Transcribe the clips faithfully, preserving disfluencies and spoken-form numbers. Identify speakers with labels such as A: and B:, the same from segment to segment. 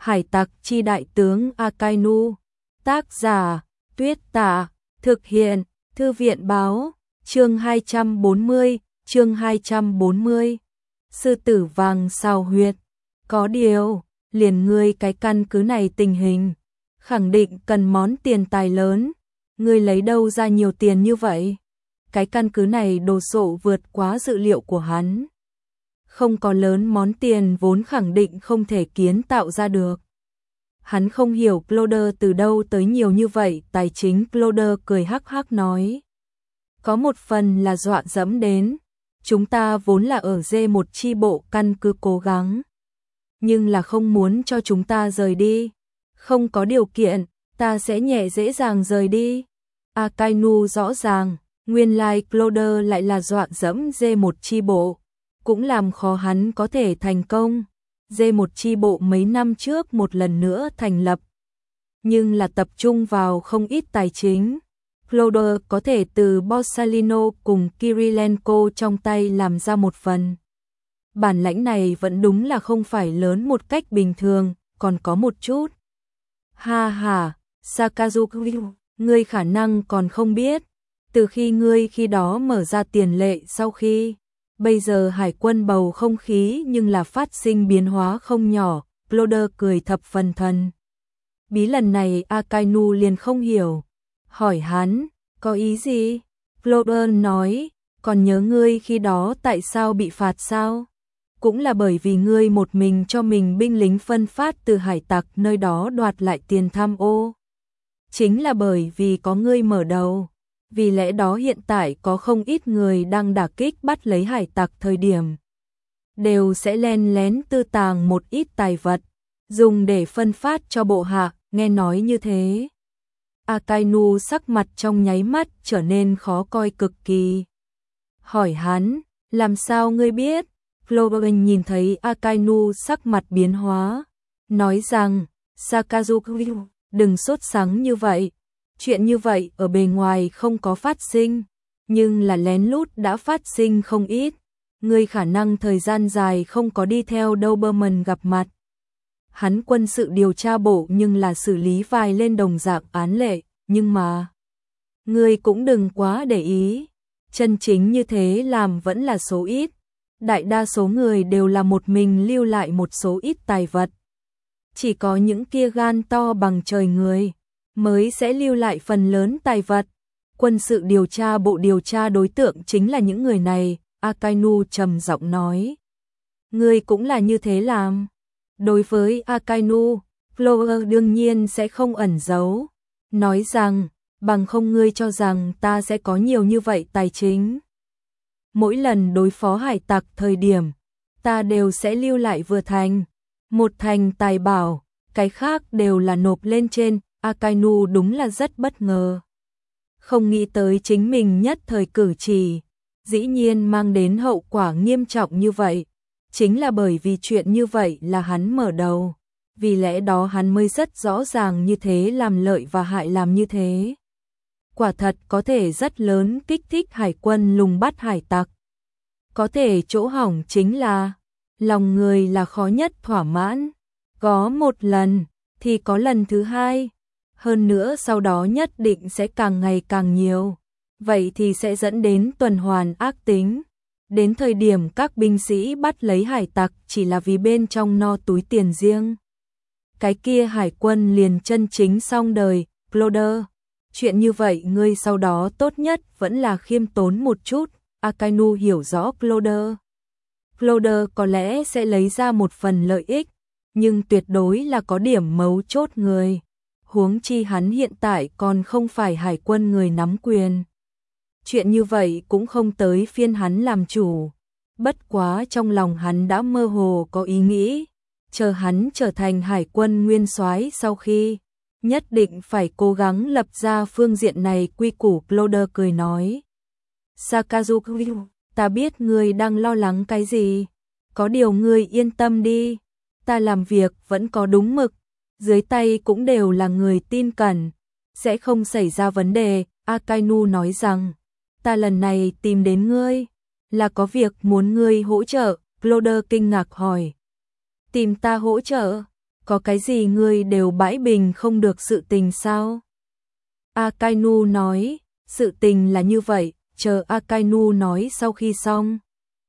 A: Hải tặc chi đại tướng Akainu. Tác giả Tuyết Tả. Thực hiện Thư viện báo. Chương hai trăm bốn mươi. Chương hai trăm bốn mươi. Sư tử vàng sao huyệt. Có điều, liền ngươi cái căn cứ này tình hình, khẳng định cần món tiền tài lớn. Ngươi lấy đâu ra nhiều tiền như vậy? Cái căn cứ này đồ sộ vượt quá dự liệu của hắn. Không có lớn món tiền vốn khẳng định không thể kiến tạo ra được. Hắn không hiểu Cloder từ đâu tới nhiều như vậy. Tài chính Cloder cười hắc hắc nói. Có một phần là dọa dẫm đến. Chúng ta vốn là ở D một chi bộ căn cứ cố gắng. Nhưng là không muốn cho chúng ta rời đi. Không có điều kiện, ta sẽ nhẹ dễ dàng rời đi. Akainu rõ ràng, nguyên lai Cloder lại là dọa dẫm D một chi bộ. Cũng làm khó hắn có thể thành công. D một chi bộ mấy năm trước một lần nữa thành lập. Nhưng là tập trung vào không ít tài chính. Cloder có thể từ Borsalino cùng Kirilenko trong tay làm ra một phần. Bản lãnh này vẫn đúng là không phải lớn một cách bình thường, còn có một chút. Ha ha, Sakazuki, ngươi khả năng còn không biết. Từ khi ngươi khi đó mở ra tiền lệ sau khi, bây giờ hải quân bầu không khí nhưng là phát sinh biến hóa không nhỏ. Cloder cười thập phần thần bí. Lần này Akainu liền không hiểu. Hỏi hắn, có ý gì? Cloder nói, còn nhớ ngươi khi đó tại sao bị phạt sao? Cũng là bởi vì ngươi một mình cho mình binh lính phân phát từ hải tặc nơi đó đoạt lại tiền tham ô. Chính là bởi vì có ngươi mở đầu. Vì lẽ đó hiện tại có không ít người đang đả kích bắt lấy hải tặc thời điểm. Đều sẽ len lén tư tàng một ít tài vật, dùng để phân phát cho bộ hạ, nghe nói như thế. Akainu sắc mặt trong nháy mắt trở nên khó coi cực kỳ. Hỏi hắn, làm sao ngươi biết? Clover nhìn thấy Akainu sắc mặt biến hóa, nói rằng, Sakazuki, đừng sốt sắng như vậy. Chuyện như vậy ở bề ngoài không có phát sinh, nhưng là lén lút đã phát sinh không ít. Ngươi khả năng thời gian dài không có đi theo Doberman gặp mặt. Hắn quân sự điều tra bộ nhưng là xử lý vài lên đồng dạng án lệ, nhưng mà ngươi cũng đừng quá để ý. Chân chính như thế làm vẫn là số ít. Đại đa số người đều là một mình lưu lại một số ít tài vật. Chỉ có những kia gan to bằng trời người mới sẽ lưu lại phần lớn tài vật. Quân sự điều tra bộ điều tra đối tượng chính là những người này. Akainu trầm giọng nói. Ngươi cũng là như thế làm. Đối với Akainu, Clover đương nhiên sẽ không ẩn giấu. Nói rằng, bằng không ngươi cho rằng ta sẽ có nhiều như vậy tài chính. Mỗi lần đối phó hải tặc thời điểm, ta đều sẽ lưu lại vừa thành. Một thành tài bảo, cái khác đều là nộp lên trên. Akainu đúng là rất bất ngờ. Không nghĩ tới chính mình nhất thời cử chỉ, dĩ nhiên mang đến hậu quả nghiêm trọng như vậy. Chính là bởi vì chuyện như vậy là hắn mở đầu. Vì lẽ đó hắn mới rất rõ ràng như thế làm lợi và hại làm như thế. Quả thật có thể rất lớn kích thích hải quân lùng bắt hải tặc. Có thể chỗ hỏng chính là, lòng người là khó nhất thỏa mãn. Có một lần, thì có lần thứ hai. Hơn nữa sau đó nhất định sẽ càng ngày càng nhiều. Vậy thì sẽ dẫn đến tuần hoàn ác tính. Đến thời điểm các binh sĩ bắt lấy hải tặc chỉ là vì bên trong no túi tiền riêng. Cái kia hải quân liền chân chính xong đời. Cloder, chuyện như vậy ngươi sau đó tốt nhất vẫn là khiêm tốn một chút. Akainu hiểu rõ Cloder. Cloder có lẽ sẽ lấy ra một phần lợi ích, nhưng tuyệt đối là có điểm mấu chốt người. Huống chi hắn hiện tại còn không phải hải quân người nắm quyền. Chuyện như vậy cũng không tới phiên hắn làm chủ. Bất quá trong lòng hắn đã mơ hồ có ý nghĩ, chờ hắn trở thành hải quân nguyên soái sau khi, nhất định phải cố gắng lập ra phương diện này quy củ. Cloder cười nói. Sakazuki, ta biết ngươi đang lo lắng cái gì. Có điều ngươi yên tâm đi, ta làm việc vẫn có đúng mực. Dưới tay cũng đều là người tin cẩn, sẽ không xảy ra vấn đề. Akainu nói rằng, ta lần này tìm đến ngươi, là có việc muốn ngươi hỗ trợ. Cloder kinh ngạc hỏi, tìm ta hỗ trợ? có cái gì ngươi đều bãi bình không được sự tình sao? Akainu nói, sự tình là như vậy, chờ Akainu nói sau khi xong.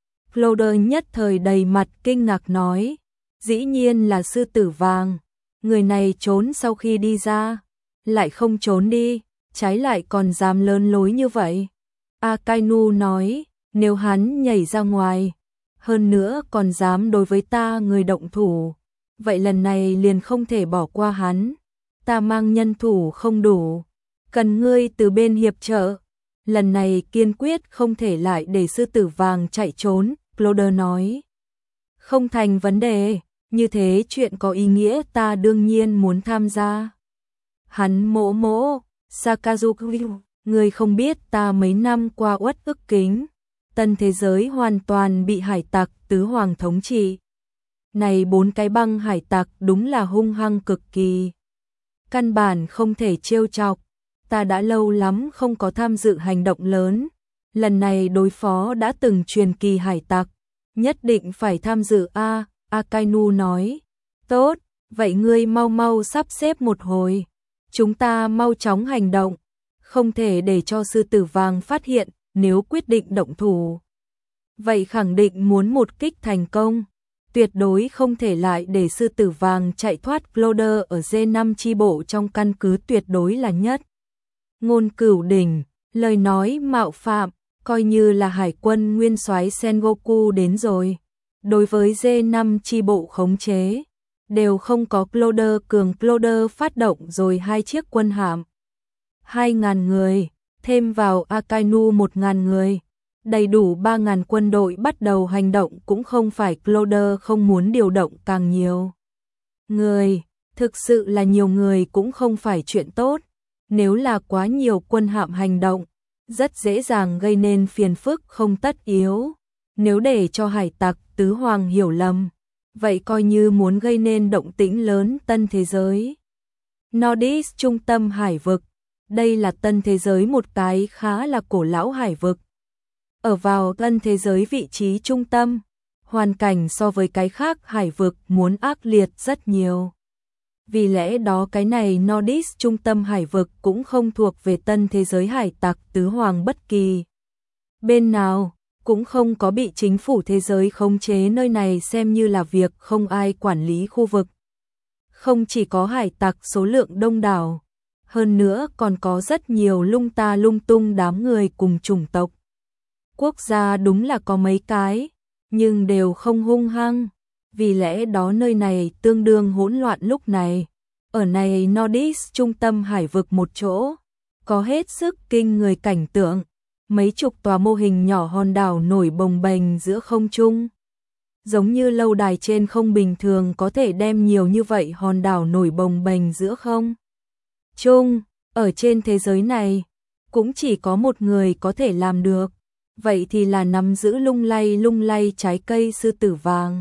A: Cloder nhất thời đầy mặt kinh ngạc nói, dĩ nhiên là sư tử vàng, người này trốn sau khi đi ra, lại không trốn đi, trái lại còn dám lớn lối như vậy. Akainu nói, nếu hắn nhảy ra ngoài, hơn nữa còn dám đối với ta người động thủ, vậy lần này liền không thể bỏ qua hắn, ta mang nhân thủ không đủ, cần ngươi từ bên hiệp trợ, lần này kiên quyết không thể lại để sư tử vàng chạy trốn, Cloder nói. Không thành vấn đề, như thế chuyện có ý nghĩa ta đương nhiên muốn tham gia. Hắn mỗ mỗ, Sakazuki, người không biết ta mấy năm qua uất ức kính, tân thế giới hoàn toàn bị hải tặc tứ hoàng thống trị. Này bốn cái băng hải tặc đúng là hung hăng cực kỳ. Căn bản không thể trêu chọc, ta đã lâu lắm không có tham dự hành động lớn, lần này đối phó đã từng truyền kỳ hải tặc, nhất định phải tham dự a. Akainu nói, tốt, vậy ngươi mau mau sắp xếp một hồi, chúng ta mau chóng hành động, không thể để cho sư tử vàng phát hiện, nếu quyết định động thủ. Vậy khẳng định muốn một kích thành công, tuyệt đối không thể lại để sư tử vàng chạy thoát. Cloder ở giê năm chi bộ trong căn cứ tuyệt đối là nhất. Ngôn cửu đỉnh, lời nói mạo phạm, coi như là hải quân nguyên soái Sengoku đến rồi. Đối với giê năm chi bộ khống chế, đều không có Cloder cường. Cloder phát động rồi hai chiếc quân hạm. Hai ngàn người, thêm vào Akainu một ngàn người. Đầy đủ ba ngàn quân đội bắt đầu hành động cũng không phải Cloder không muốn điều động càng nhiều. Người, thực sự là nhiều người cũng không phải chuyện tốt. Nếu là quá nhiều quân hạm hành động, rất dễ dàng gây nên phiền phức không tất yếu. Nếu để cho hải tặc tứ hoàng hiểu lầm, vậy coi như muốn gây nên động tĩnh lớn tân thế giới. Nordis trung tâm hải vực, đây là tân thế giới một cái khá là cổ lão hải vực. Ở vào tân thế giới vị trí trung tâm, hoàn cảnh so với cái khác hải vực muốn ác liệt rất nhiều. Vì lẽ đó cái này Nordis trung tâm hải vực cũng không thuộc về tân thế giới hải tặc tứ hoàng bất kỳ. Bên nào, cũng không có bị chính phủ thế giới khống chế, nơi này xem như là việc không ai quản lý khu vực. Không chỉ có hải tặc số lượng đông đảo, hơn nữa còn có rất nhiều lung ta lung tung đám người cùng chủng tộc. Quốc gia đúng là có mấy cái, nhưng đều không hung hăng, vì lẽ đó nơi này tương đương hỗn loạn lúc này. Ở này Nordis trung tâm hải vực một chỗ, có hết sức kinh người cảnh tượng, mấy chục tòa mô hình nhỏ hòn đảo nổi bồng bềnh giữa không trung. Giống như lâu đài trên không bình thường có thể đem nhiều như vậy hòn đảo nổi bồng bềnh giữa không trung, ở trên thế giới này, cũng chỉ có một người có thể làm được. Vậy thì là nắm giữ lung lay lung lay trái cây sư tử vàng.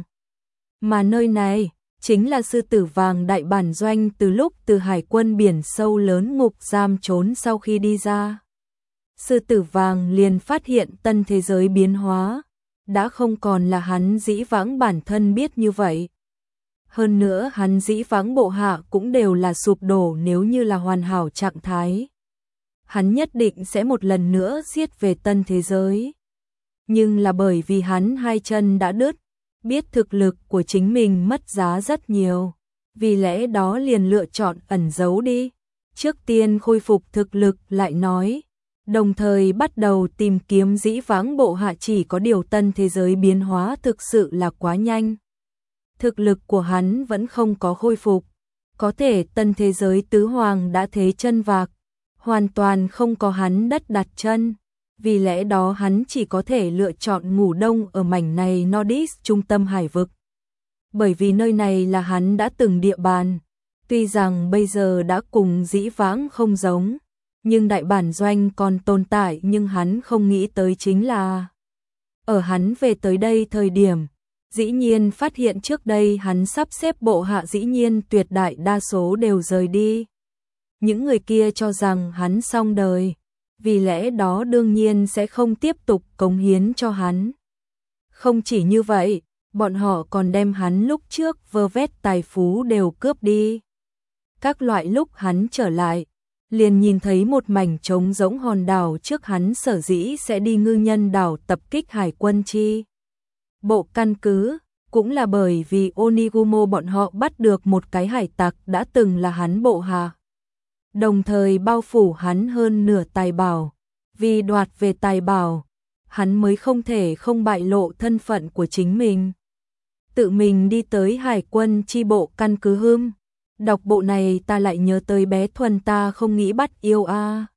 A: Mà nơi này, chính là sư tử vàng đại bản doanh từ lúc từ hải quân biển sâu lớn ngục giam trốn sau khi đi ra. Sư tử vàng liền phát hiện tân thế giới biến hóa, đã không còn là hắn dĩ vãng bản thân biết như vậy. Hơn nữa hắn dĩ vãng bộ hạ cũng đều là sụp đổ nếu như là hoàn hảo trạng thái. Hắn nhất định sẽ một lần nữa giết về tân thế giới. Nhưng là bởi vì hắn hai chân đã đứt, biết thực lực của chính mình mất giá rất nhiều, vì lẽ đó liền lựa chọn ẩn giấu đi. Trước tiên khôi phục thực lực lại nói, đồng thời bắt đầu tìm kiếm dĩ vãng bộ hạ, chỉ có điều tân thế giới biến hóa thực sự là quá nhanh. Thực lực của hắn vẫn không có khôi phục, có thể tân thế giới tứ hoàng đã thế chân vạc, hoàn toàn không có hắn đất đặt chân. Vì lẽ đó hắn chỉ có thể lựa chọn ngủ đông ở mảnh này Nordis trung tâm hải vực. Bởi vì nơi này là hắn đã từng địa bàn, tuy rằng bây giờ đã cùng dĩ vãng không giống, nhưng đại bản doanh còn tồn tại, nhưng hắn không nghĩ tới chính là ở hắn về tới đây thời điểm, dĩ nhiên phát hiện trước đây hắn sắp xếp bộ hạ dĩ nhiên tuyệt đại đa số đều rời đi. Những người kia cho rằng hắn xong đời, vì lẽ đó đương nhiên sẽ không tiếp tục cống hiến cho hắn. Không chỉ như vậy, bọn họ còn đem hắn lúc trước vơ vét tài phú đều cướp đi. Các loại lúc hắn trở lại, liền nhìn thấy một mảnh trống rỗng hòn đảo trước hắn, sở dĩ sẽ đi Ngư Nhân đảo tập kích hải quân chi bộ căn cứ, cũng là bởi vì Onigumo bọn họ bắt được một cái hải tặc đã từng là hắn bộ hạ, đồng thời bao phủ hắn hơn nửa tài bảo. Vì đoạt về tài bảo, hắn mới không thể không bại lộ thân phận của chính mình. Tự mình đi tới hải quân chi bộ căn cứ hưm. Đọc bộ này ta lại nhớ tới bé Thuần ta không nghĩ bắt yêu a.